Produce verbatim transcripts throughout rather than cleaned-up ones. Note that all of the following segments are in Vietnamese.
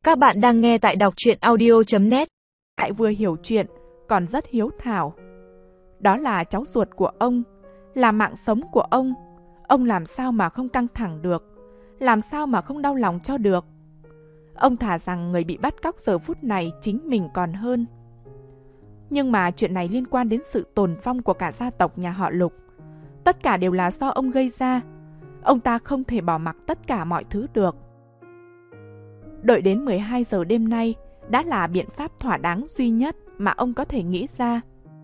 Các bạn đang nghe tại đọc truyện audio chấm net. Lại vừa hiểu chuyện, còn rất hiếu thảo. Đó là cháu ruột của ông, là mạng sống của ông. Ông làm sao mà không căng thẳng được, làm sao mà không đau lòng cho được. Ông thà rằng người bị bắt cóc giờ phút này chính mình còn hơn. Nhưng mà chuyện này liên quan đến sự tồn vong của cả gia tộc nhà họ Lục. Tất cả đều là do ông gây ra. Ông ta không thể bỏ mặc tất cả mọi thứ được. Đợi đến mười hai giờ đêm nay đã là biện pháp thỏa đáng duy nhất mà ông có thể nghĩ ra.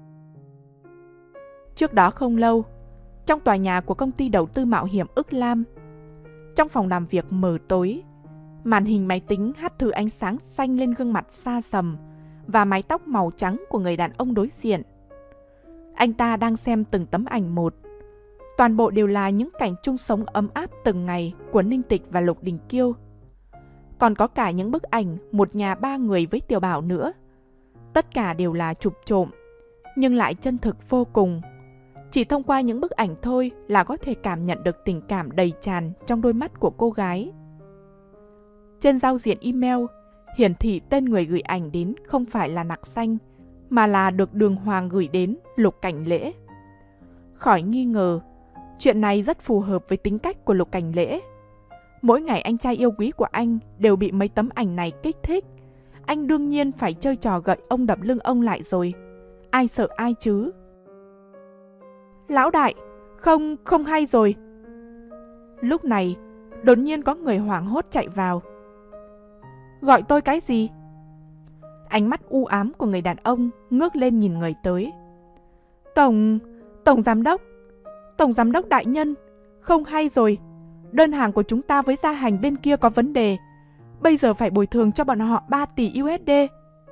Trước đó không lâu, trong tòa nhà của công ty đầu tư mạo hiểm Ức Lam, trong phòng làm việc mờ tối, màn hình máy tính hắt thử ánh sáng xanh lên gương mặt xa sầm và mái tóc màu trắng của người đàn ông đối diện. Anh ta đang xem từng tấm ảnh một. Toàn bộ đều là những cảnh chung sống ấm áp từng ngày của Ninh Tịch và Lục Đình Kiêu. Còn có cả những bức ảnh một nhà ba người với Tiểu Bảo nữa. Tất cả đều là chụp trộm, nhưng lại chân thực vô cùng. Chỉ thông qua những bức ảnh thôi là có thể cảm nhận được tình cảm đầy tràn trong đôi mắt của cô gái. Trên giao diện email, hiển thị tên người gửi ảnh đến không phải là Nặc Xanh, mà là được Đường Hoàng gửi đến Lục Cảnh Lễ. Khỏi nghi ngờ, chuyện này rất phù hợp với tính cách của Lục Cảnh Lễ. Mỗi ngày anh trai yêu quý của anh đều bị mấy tấm ảnh này kích thích. Anh đương nhiên phải chơi trò gậy ông đập lưng ông lại rồi. Ai sợ ai chứ? Lão đại, không, không hay rồi. Lúc này, đột nhiên có người hoảng hốt chạy vào. Gọi tôi cái gì? Ánh mắt u ám của người đàn ông ngước lên nhìn người tới. Tổng, Tổng Giám đốc, Tổng Giám đốc đại nhân, không hay rồi. Đơn hàng của chúng ta với gia hành bên kia có vấn đề. Bây giờ phải bồi thường cho bọn họ ba tỷ u ét đê.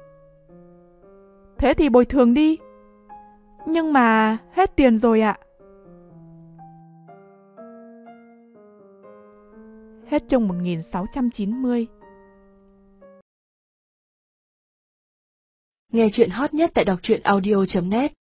Thế thì bồi thường đi. Nhưng mà hết tiền rồi ạ. Hết chương một nghìn sáu trăm chín mươi. Nghe chuyện hot nhất tại đọc truyện audio chấm net.